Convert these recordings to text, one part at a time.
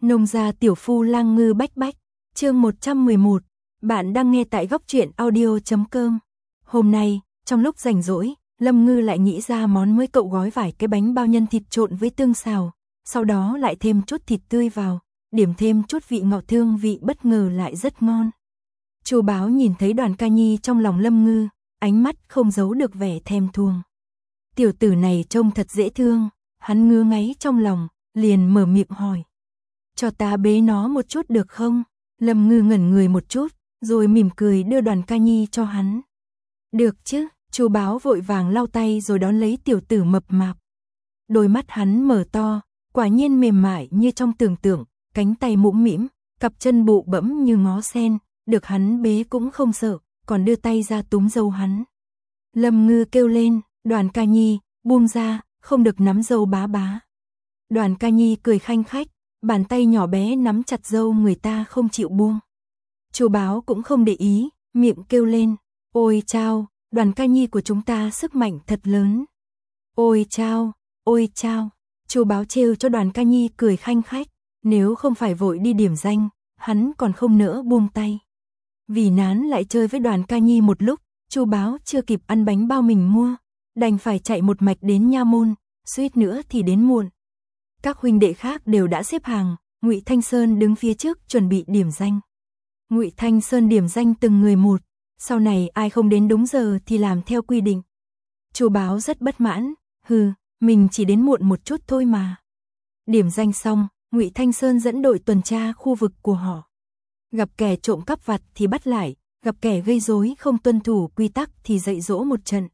Nông gia tiểu phu lang ngư bách bách, chương 111, bạn đang nghe tại góc truyện audio.com. Hôm nay, trong lúc rảnh rỗi, Lâm Ngư lại nghĩ ra món mới, cậu gói vài cái bánh bao nhân thịt trộn với tương xào, sau đó lại thêm chút thịt tươi vào, điểm thêm chút vị ngọt, hương vị bất ngờ lại rất ngon. Chu Báo nhìn thấy Đoàn Ca Nhi trong lòng Lâm Ngư, ánh mắt không giấu được vẻ thèm thuồng. Tiểu tử này trông thật dễ thương, hắn ngứa ngáy trong lòng, liền mở miệng hỏi. Cho ta bế nó một chút được không? Lâm Ngư ngẩn người một chút, rồi mỉm cười đưa Đoàn Ca Nhi cho hắn. Được chứ, Chu Báo vội vàng lau tay rồi đón lấy tiểu tử mập mạp. Đôi mắt hắn mở to, quả nhiên mềm mại như trong tưởng tượng, cánh tay mũm mĩm, cặp chân bụ bẫm như ngó sen, được hắn bế cũng không sợ, còn đưa tay ra túm râu hắn. Lâm Ngư kêu lên, Đoàn Ca Nhi, buông ra, không được nắm râu bá bá. Đoàn Ca Nhi cười khanh khách, bàn tay nhỏ bé nắm chặt râu người ta không chịu buông. Chu Báo cũng không để ý, miệng kêu lên, ôi chao, Đoàn Ca Nhi của chúng ta sức mạnh thật lớn. Ôi chao, ôi chao. Chu Báo trêu cho Đoàn Ca Nhi cười khanh khách, nếu không phải vội đi điểm danh, hắn còn không nỡ buông tay. Vì nán lại chơi với Đoàn Ca Nhi một lúc, Chu Báo chưa kịp ăn bánh bao mình mua, đành phải chạy một mạch đến nha môn, suýt nữa thì đến muộn. Các huynh đệ khác đều đã xếp hàng, Ngụy Thanh Sơn đứng phía trước chuẩn bị điểm danh. Ngụy Thanh Sơn điểm danh từng người một, sau này ai không đến đúng giờ thì làm theo quy định. Chu Báo rất bất mãn, mình chỉ đến muộn một chút thôi mà. Điểm danh xong, Ngụy Thanh Sơn dẫn đội tuần tra khu vực của họ. Gặp kẻ trộm cắp vặt thì bắt lại, gặp kẻ gây rối không tuân thủ quy tắc thì dạy dỗ một trận.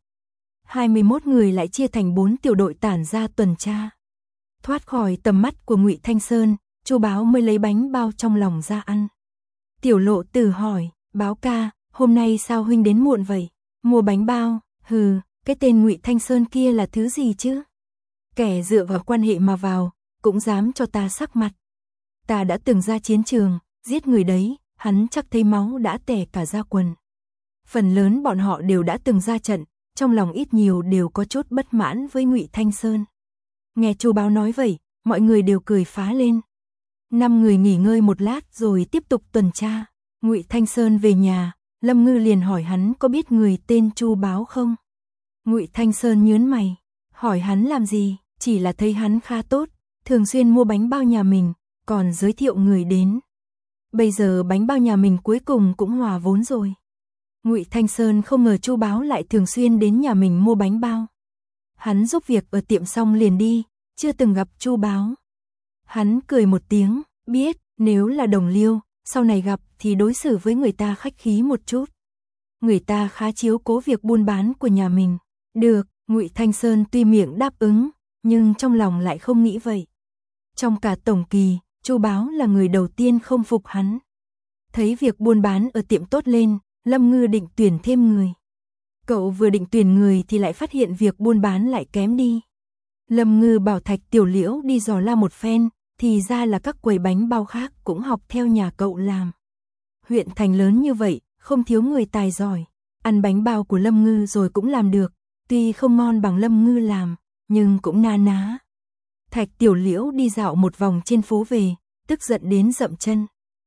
21 người lại chia thành 4 tiểu đội tản ra tuần tra. Thoát khỏi tầm mắt của Ngụy Thanh Sơn, Chu Báo mới lấy bánh bao trong lòng ra ăn. Tiểu Lộ Tử hỏi, Báo ca, hôm nay sao huynh đến muộn vậy? Mua bánh bao? Cái tên Ngụy Thanh Sơn kia là thứ gì chứ? Kẻ dựa vào quan hệ mà vào, cũng dám cho ta sắc mặt. Ta đã từng ra chiến trường, giết người đấy, hắn chắc thấy máu đã tè cả da quần. Phần lớn bọn họ đều đã từng ra trận, trong lòng ít nhiều đều có chút bất mãn với Ngụy Thanh Sơn. Nghe Chu Báo nói vậy, mọi người đều cười phá lên. 5 người nghỉ ngơi một lát rồi tiếp tục tuần tra. Ngụy Thanh Sơn về nhà, Lâm Ngư liền hỏi hắn có biết người tên Chu Báo không? Ngụy Thanh Sơn nhướng mày, hỏi hắn làm gì, chỉ là thấy hắn khá tốt, thường xuyên mua bánh bao nhà mình, còn giới thiệu người đến. Bây giờ bánh bao nhà mình cuối cùng cũng hòa vốn rồi. Ngụy Thanh Sơn không ngờ Chu Báo lại thường xuyên đến nhà mình mua bánh bao. Hắn giúp việc ở tiệm xong liền đi, chưa từng gặp Chu Báo. Hắn cười một tiếng, biết, nếu là đồng liêu, sau này gặp thì đối xử với người ta khách khí một chút. Người ta khá chiếu cố việc buôn bán của nhà mình. Được, Ngụy Thanh Sơn tuy miệng đáp ứng, nhưng trong lòng lại không nghĩ vậy. Trong cả tổng kỳ, Chu Báo là người đầu tiên không phục hắn. Thấy việc buôn bán ở tiệm tốt lên, Lâm Ngư định tuyển thêm người. Cậu vừa định tuyển người thì lại phát hiện việc buôn bán lại kém đi. Lâm Ngư bảo Thạch Tiểu Liễu đi dò la một phen, thì ra là các quầy bánh bao khác cũng học theo nhà cậu làm. Huyện thành lớn như vậy, không thiếu người tài giỏi. Ăn bánh bao của Lâm Ngư rồi cũng làm được, tuy không ngon bằng Lâm Ngư làm, nhưng cũng na ná. Thạch Tiểu Liễu đi dạo một vòng trên phố về, tức giận đến dậm chân.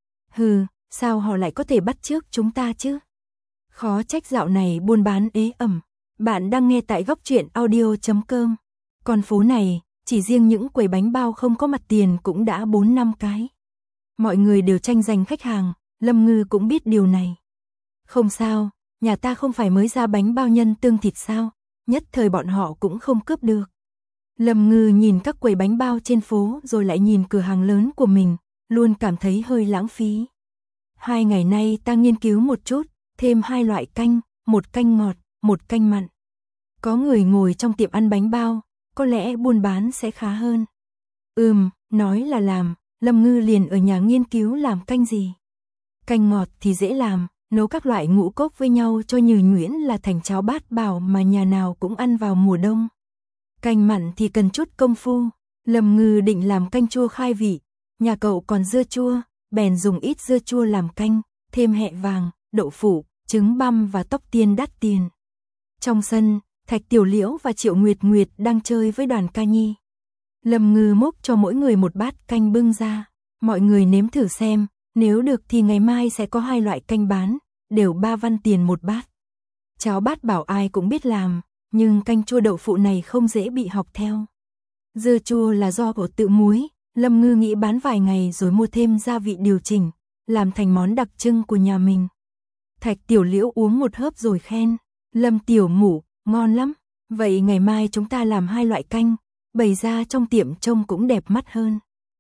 Sao họ lại có thể bắt chước chúng ta chứ? Khó trách dạo này buôn bán ế ẩm. Bạn đang nghe tại góc truyện audio.com. Con phố này, chỉ riêng những quầy bánh bao không có mặt tiền cũng đã 4-5 cái. Mọi người đều tranh giành khách hàng, Lâm Ngư cũng biết điều này. Không sao, nhà ta không phải mới ra bánh bao nhân tương thịt sao, nhất thời bọn họ cũng không cướp được. Lâm Ngư nhìn các quầy bánh bao trên phố rồi lại nhìn cửa hàng lớn của mình, luôn cảm thấy hơi lãng phí. 2 ngày nay ta nghiên cứu một chút, thêm 2 loại canh, một canh ngọt, một canh mặn. Có người ngồi trong tiệm ăn bánh bao, có lẽ buôn bán sẽ khá hơn. Nói là làm, Lâm Ngư liền ở nhà nghiên cứu làm canh gì. Canh ngọt thì dễ làm, nấu các loại ngũ cốc với nhau cho nhừ nhuyễn là thành cháo bát bảo mà nhà nào cũng ăn vào mùa đông. Canh mặn thì cần chút công phu. Lâm Ngư định làm canh chua khai vị, nhà cậu còn dưa chua, bèn dùng ít dưa chua làm canh, thêm hẹ vàng, đậu phụ, trứng băm và tóc tiên đắt tiền. Trong sân, Thạch Tiểu Liễu và Triệu Nguyệt Nguyệt đang chơi với Đoàn Ca Nhi. Lâm Ngư múc cho mỗi người một bát canh bưng ra, Mọi người nếm thử xem, nếu được thì ngày mai sẽ có 2 loại canh bán, đều 3 văn tiền một bát. Cháo bát bảo ai cũng biết làm, nhưng canh chua đậu phụ này không dễ bị học theo. Dưa chua là do của tự muối, Lâm Ngư nghĩ bán vài ngày rồi mua thêm gia vị điều chỉnh, làm thành món đặc trưng của nhà mình. Thạch Tiểu Liễu uống một hớp rồi khen, Lâm tiểu mụ, ngon lắm, vậy ngày mai chúng ta làm 2 loại canh, bày ra trong tiệm trông cũng đẹp mắt hơn.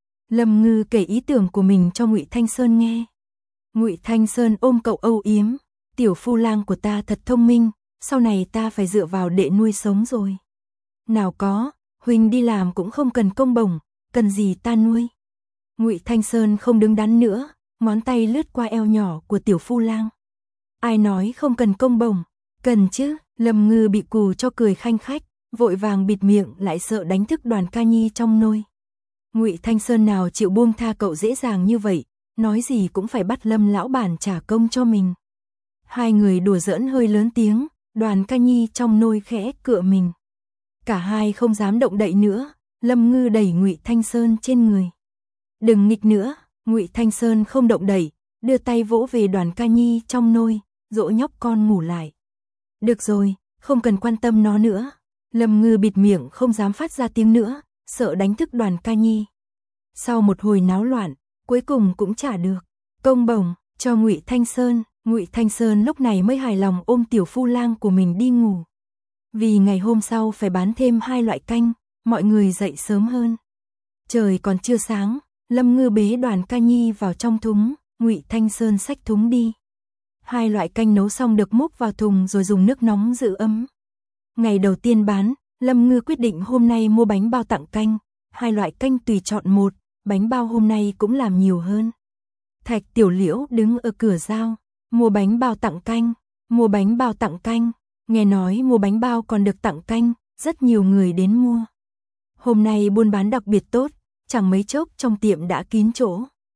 Lâm Ngư kể ý tưởng của mình cho Ngụy Thanh Sơn nghe. Ngụy Thanh Sơn ôm cậu âu yếm, tiểu phu lang của ta thật thông minh, sau này ta phải dựa vào đệ nuôi sống rồi. Nào có, huynh đi làm cũng không cần công bổng, cần gì ta nuôi. Ngụy Thanh Sơn không đứng đắn nữa, ngón tay lướt qua eo nhỏ của tiểu phu lang. Ai nói không cần công bổng, cần chứ. Lâm Ngư bị cù cho cười khanh khách, vội vàng bịt miệng lại sợ đánh thức Đoàn Ca Nhi trong nôi. Ngụy Thanh Sơn nào chịu buông tha cậu dễ dàng như vậy, nói gì cũng phải bắt Lâm lão bản trả công cho mình. Hai người đùa giỡn hơi lớn tiếng, Đoàn Ca Nhi trong nôi khẽ cựa mình. Cả hai không dám động đậy nữa, Lâm Ngư đẩy Ngụy Thanh Sơn trên người. Đừng nghịch nữa, Ngụy Thanh Sơn không động đậy, đưa tay vỗ về Đoàn Ca Nhi trong nôi, dỗ nhóc con ngủ lại. Được rồi, không cần quan tâm nó nữa. Lâm Ngư bịt miệng không dám phát ra tiếng nữa, sợ đánh thức Đoàn Ca Nhi. Sau một hồi náo loạn, cuối cùng cũng trả được công bổng cho Ngụy Thanh Sơn. Ngụy Thanh Sơn lúc này mới hài lòng ôm tiểu phu lang của mình đi ngủ. Vì ngày hôm sau phải bán thêm 2 loại canh, mọi người dậy sớm hơn. Trời còn chưa sáng, Lâm Ngư bế Đoàn Ca Nhi vào trong thúng, Ngụy Thanh Sơn xách thúng đi. 2 loại canh nấu xong được múc vào thùng rồi dùng nước nóng giữ ấm. Ngày đầu tiên bán, Lâm Ngư quyết định hôm nay mua bánh bao tặng canh, 2 loại canh tùy chọn một, bánh bao hôm nay cũng làm nhiều hơn. Thạch Tiểu Liễu đứng ở cửa giao, mua bánh bao tặng canh, mua bánh bao tặng canh, nghe nói mua bánh bao còn được tặng canh, rất nhiều người đến mua. Hôm nay buôn bán đặc biệt tốt, chẳng mấy chốc trong tiệm đã kín chỗ.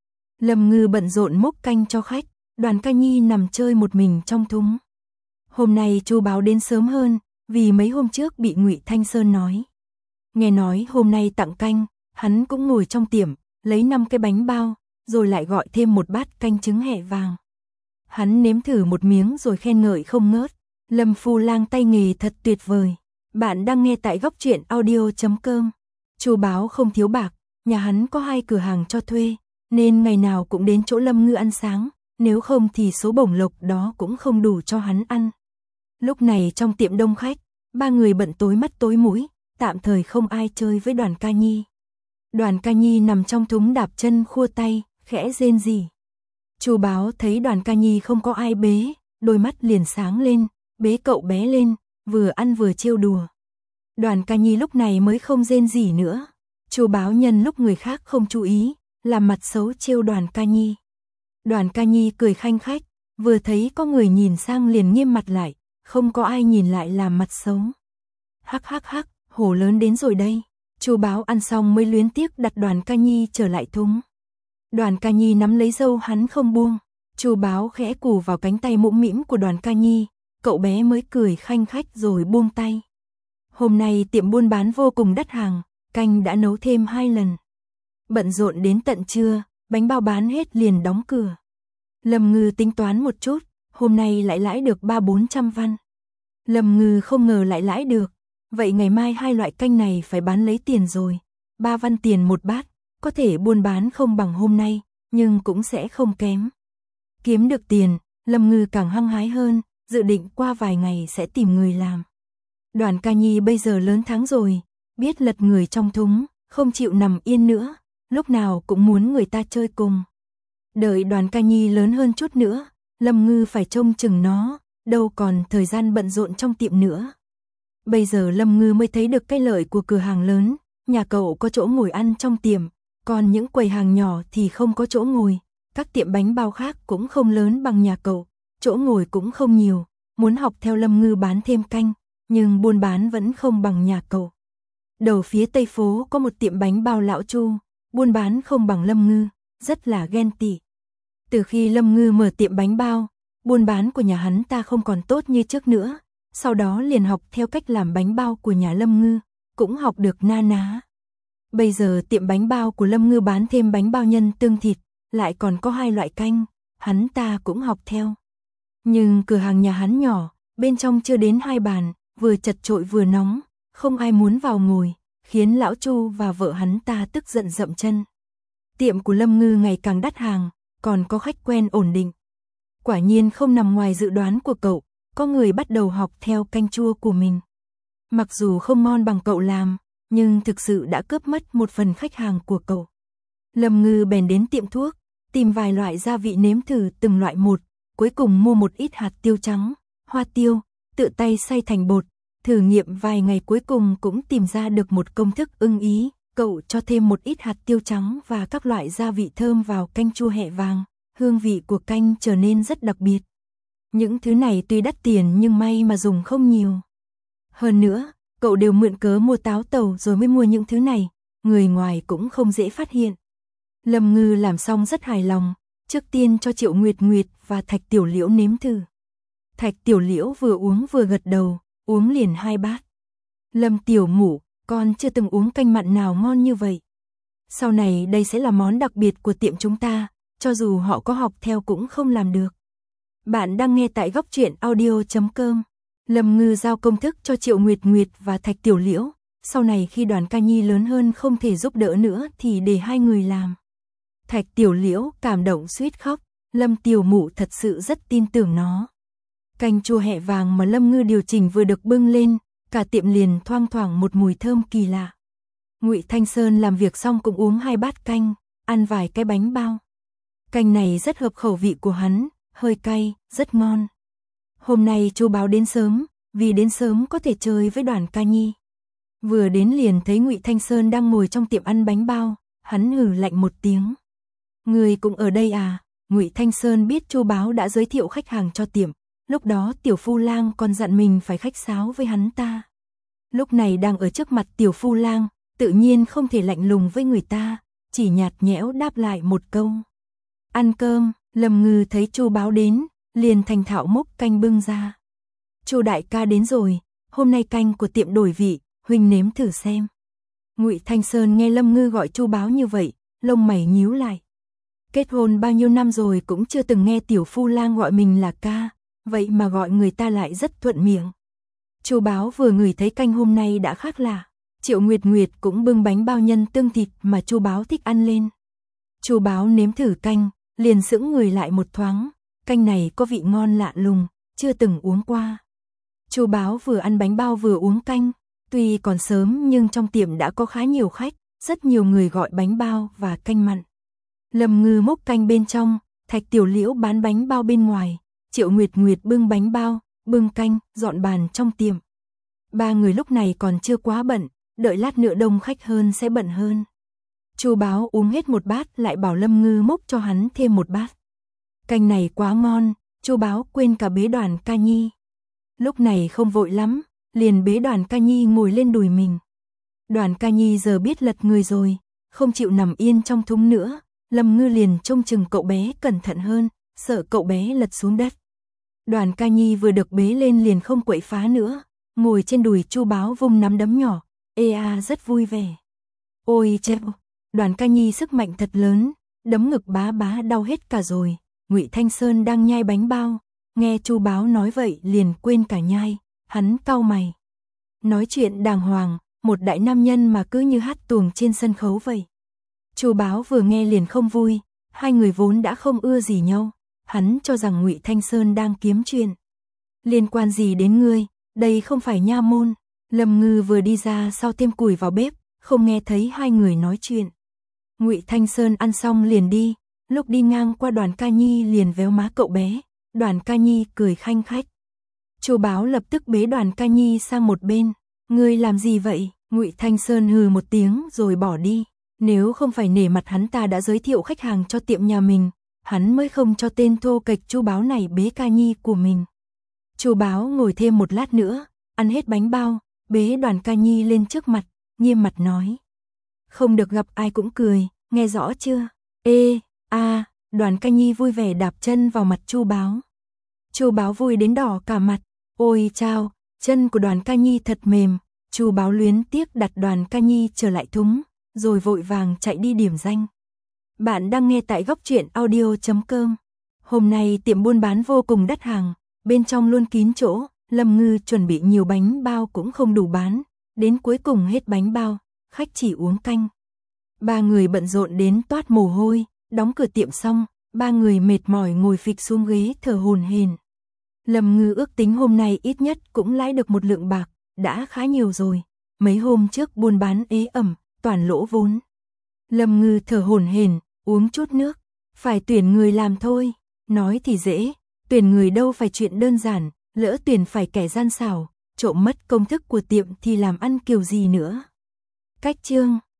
Lâm Ngư bận rộn múc canh cho khách, Đoàn Ca Nhi nằm chơi một mình trong thúng. Hôm nay Chu Báo đến sớm hơn, vì mấy hôm trước bị Ngụy Thanh Sơn nói. Nghe nói hôm nay tặng canh, hắn cũng ngồi trong tiệm, lấy 5 cái bánh bao, rồi lại gọi thêm một bát canh trứng hẹ vàng. Hắn nếm thử một miếng rồi khen ngợi không ngớt, Lâm phu lang tay nghề thật tuyệt vời. Bạn đang nghe tại góc truyện audio.com. Chu Báo không thiếu bạc, nhà hắn có 2 cửa hàng cho thuê, nên ngày nào cũng đến chỗ Lâm Ngư ăn sáng, nếu không thì số bổng lộc đó cũng không đủ cho hắn ăn. Lúc này trong tiệm đông khách, 3 người bận tối mắt tối mũi, tạm thời không ai chơi với Đoàn Ca Nhi. Đoàn Ca Nhi nằm trong thúng đạp chân khua tay, khẽ rên rỉ. Chu Báo thấy Đoàn Ca Nhi không có ai bế, đôi mắt liền sáng lên, bế cậu bé lên, vừa ăn vừa trêu đùa. Đoàn Ca Nhi lúc này mới không rên rỉ nữa. Chu Báo nhân lúc người khác không chú ý, làm mặt xấu trêu Đoàn Ca Nhi. Đoàn Ca Nhi cười khanh khách, vừa thấy có người nhìn sang liền nghiêm mặt lại, không có ai nhìn lại làm mặt xấu. Hắc hắc hắc, hổ lớn đến rồi đây. Chu Báo ăn xong mới luyến tiếc đặt Đoàn Ca Nhi trở lại thúng. Đoàn Ca Nhi nắm lấy râu hắn không buông. Chu Báo khẽ cù vào cánh tay mũm mĩm của Đoàn Ca Nhi, cậu bé mới cười khanh khách rồi buông tay. Hôm nay tiệm buôn bán vô cùng đắt hàng, canh đã nấu thêm 2 lần. Bận rộn đến tận trưa, bánh bao bán hết liền đóng cửa. Lâm Ngư tính toán một chút, hôm nay lại lãi được 300-400 văn. Lâm Ngư không ngờ lại lãi được, vậy ngày mai 2 loại canh này phải bán lấy tiền rồi. 3 văn tiền một bát, có thể buôn bán không bằng hôm nay, nhưng cũng sẽ không kém. Kiếm được tiền, Lâm Ngư càng hăng hái hơn, dự định qua vài ngày sẽ tìm người làm. Đoàn Ca Nhi bây giờ lớn tháng rồi, biết lật người trong thúng, không chịu nằm yên nữa, lúc nào cũng muốn người ta chơi cùng. Đợi Đoàn Ca Nhi lớn hơn chút nữa, Lâm Ngư phải trông chừng nó, đâu còn thời gian bận rộn trong tiệm nữa. Bây giờ Lâm Ngư mới thấy được cái lợi của cửa hàng lớn, nhà cậu có chỗ ngồi ăn trong tiệm, còn những quầy hàng nhỏ thì không có chỗ ngồi. Các tiệm bánh bao khác cũng không lớn bằng nhà cậu, chỗ ngồi cũng không nhiều, muốn học theo Lâm Ngư bán thêm canh, nhưng buôn bán vẫn không bằng nhà cậu. Đầu phía tây phố có một tiệm bánh bao lão Chu, buôn bán không bằng Lâm Ngư, rất là ghen tị. Từ khi Lâm Ngư mở tiệm bánh bao, buôn bán của nhà hắn ta không còn tốt như trước nữa, sau đó liền học theo cách làm bánh bao của nhà Lâm Ngư, cũng học được na ná. Bây giờ tiệm bánh bao của Lâm Ngư bán thêm bánh bao nhân tương thịt, lại còn có 2 loại canh, hắn ta cũng học theo. Nhưng cửa hàng nhà hắn nhỏ, bên trong chưa đến 2 bàn, vừa chật chội vừa nóng, không ai muốn vào ngồi, khiến lão Chu và vợ hắn ta tức giận dậm chân. Tiệm của Lâm Ngư ngày càng đắt hàng, còn có khách quen ổn định. Quả nhiên không nằm ngoài dự đoán của cậu, có người bắt đầu học theo canh chua của mình. Mặc dù không ngon bằng cậu làm, nhưng thực sự đã cướp mất một phần khách hàng của cậu. Lâm Ngư bèn đến tiệm thuốc, tìm vài loại gia vị nếm thử từng loại một, cuối cùng mua một ít hạt tiêu trắng, hoa tiêu, tự tay xay thành bột, thử nghiệm vài ngày cuối cùng cũng tìm ra được một công thức ưng ý. Cậu cho thêm một ít hạt tiêu trắng và các loại gia vị thơm vào canh chua hẹ vàng, hương vị của canh trở nên rất đặc biệt. Những thứ này tuy đắt tiền nhưng may mà dùng không nhiều. Hơn nữa, cậu đều mượn cớ mua táo tàu rồi mới mua những thứ này, người ngoài cũng không dễ phát hiện. Lâm Ngư làm xong rất hài lòng, trước tiên cho Triệu Nguyệt Nguyệt và Thạch Tiểu Liễu nếm thử. Thạch Tiểu Liễu vừa uống vừa gật đầu, uống liền 2 bát. Lâm Tiểu Ngũ, con chưa từng uống canh mặn nào ngon như vậy. Sau này đây sẽ là món đặc biệt của tiệm chúng ta, cho dù họ có học theo cũng không làm được. Bạn đang nghe tại Góc Truyện Audio.com. Lâm Ngư giao công thức cho Triệu Nguyệt Nguyệt và Thạch Tiểu Liễu, sau này khi Đoàn Ca Nhi lớn hơn không thể giúp đỡ nữa thì để 2 người làm. Thạch Tiểu Liễu cảm động suýt khóc, Lâm Tiểu Mụ thật sự rất tin tưởng nó. Canh chua hẹ vàng mà Lâm Ngư điều chỉnh vừa được bưng lên, cả tiệm liền thoang thoảng một mùi thơm kỳ lạ. Ngụy Thanh Sơn làm việc xong cũng uống 2 bát canh, ăn vài cái bánh bao. Canh này rất hợp khẩu vị của hắn, hơi cay, rất ngon. Hôm nay Chu Báo đến sớm, vì đến sớm có thể chơi với Đoàn Ca Nhi. Vừa đến liền thấy Ngụy Thanh Sơn đang ngồi trong tiệm ăn bánh bao, hắn hừ lạnh một tiếng. Người cũng ở đây à? Ngụy Thanh Sơn biết Chu Báo đã giới thiệu khách hàng cho tiệm, lúc đó Tiểu Phu Lang còn dặn mình phải khách sáo với hắn ta. Lúc này đang ở trước mặt Tiểu Phu Lang, tự nhiên không thể lạnh lùng với người ta, chỉ nhạt nhẽo đáp lại một câu. Ăn cơm. Lâm Ngư thấy Chu Báo đến, liền thành thạo múc canh bưng ra. Chu đại ca đến rồi, hôm nay canh của tiệm đổi vị, huynh nếm thử xem. Ngụy Thanh Sơn nghe Lâm Ngư gọi Chu Báo như vậy, lông mày nhíu lại. Kết hôn bao nhiêu năm rồi cũng chưa từng nghe Tiểu Phu Lang gọi mình là ca, vậy mà gọi người ta lại rất thuận miệng. Chu Báo vừa ngửi thấy canh hôm nay đã khác lạ. Triệu Nguyệt Nguyệt cũng bưng bánh bao nhân tương thịt mà Chu Báo thích ăn lên. Chu Báo nếm thử canh, liền sững người lại một thoáng, canh này có vị ngon lạ lùng, chưa từng uống qua. Chu Báo vừa ăn bánh bao vừa uống canh, tuy còn sớm nhưng trong tiệm đã có khá nhiều khách, rất nhiều người gọi bánh bao và canh mặn. Lâm Ngư múc canh bên trong, Thạch Tiểu Liễu bán bánh bao bên ngoài, Triệu Nguyệt Nguyệt bưng bánh bao, bưng canh, dọn bàn trong tiệm. 3 người lúc này còn chưa quá bận, đợi lát nữa đông khách hơn sẽ bận hơn. Chu Báo uống hết một bát lại bảo Lâm Ngư múc cho hắn thêm một bát. Canh này quá ngon, Chu Báo quên cả bế Đoàn Ca Nhi. Lúc này không vội lắm, liền bế Đoàn Ca Nhi ngồi lên đùi mình. Đoàn Ca Nhi giờ biết lật người rồi, không chịu nằm yên trong thúng nữa, Lâm Ngư liền trông chừng cậu bé cẩn thận hơn, sợ cậu bé lật xuống đất. Đoàn Ca Nhi vừa được bế lên liền không quậy phá nữa, ngồi trên đùi Chu Báo vung nắm đấm nhỏ, rất vui vẻ. Ôi chêu, Đoàn Ca Nhi sức mạnh thật lớn, đấm ngực bá bá đau hết cả rồi. Ngụy Thanh Sơn đang nhai bánh bao, nghe Chu Báo nói vậy liền quên cả nhai, hắn cau mày. Nói chuyện đàng hoàng, một đại nam nhân mà cứ như hát tuồng trên sân khấu vậy. Chu Báo vừa nghe liền không vui, hai người vốn đã không ưa gì nhau, hắn cho rằng Ngụy Thanh Sơn đang kiếm chuyện. Liên quan gì đến ngươi, đây không phải nha môn. Lâm Ngư vừa đi ra sau thêm củi vào bếp, không nghe thấy hai người nói chuyện. Ngụy Thanh Sơn ăn xong liền đi, lúc đi ngang qua Đoàn Ca Nhi liền véo má cậu bé, Đoàn Ca Nhi cười khanh khách. Chu Báo lập tức bế Đoàn Ca Nhi sang một bên, ngươi làm gì vậy? Ngụy Thanh Sơn hừ một tiếng rồi bỏ đi, nếu không phải nể mặt hắn ta đã giới thiệu khách hàng cho tiệm nhà mình, hắn mới không cho tên thô kệch Chu Báo này bế Ca Nhi của mình. Chu Báo ngồi thêm một lát nữa, ăn hết bánh bao, bế Đoàn Ca Nhi lên trước mặt, nghiêm mặt nói. Không được gặp ai cũng cười, nghe rõ chưa? Đoàn Ca Nhi vui vẻ đạp chân vào mặt Chu Báo. Chu Báo vui đến đỏ cả mặt, ôi chao, chân của Đoàn Ca Nhi thật mềm. Chu Báo luyến tiếc đặt Đoàn Ca Nhi trở lại thúng, rồi vội vàng chạy đi điểm danh. Bạn đang nghe tại góc truyện audio.com. Hôm nay tiệm buôn bán vô cùng đắt hàng, bên trong luôn kín chỗ, Lâm Ngư chuẩn bị nhiều bánh bao cũng không đủ bán, đến cuối cùng hết bánh bao, khách chỉ uống canh. Ba người bận rộn đến toát mồ hôi, đóng cửa tiệm xong, ba người mệt mỏi ngồi phịch xuống ghế thở hổn hển. Lâm Ngư ước tính hôm nay ít nhất cũng lãi được 1 lượng bạc, đã khá nhiều rồi. Mấy hôm trước buôn bán ế ẩm, toàn lỗ vốn. Lâm Ngư thở hổn hển, uống chút nước, phải tuyển người làm thôi, nói thì dễ, tuyển người đâu phải chuyện đơn giản, lỡ tuyển phải kẻ gian xảo, trộm mất công thức của tiệm thì làm ăn kiểu gì nữa. Cách chương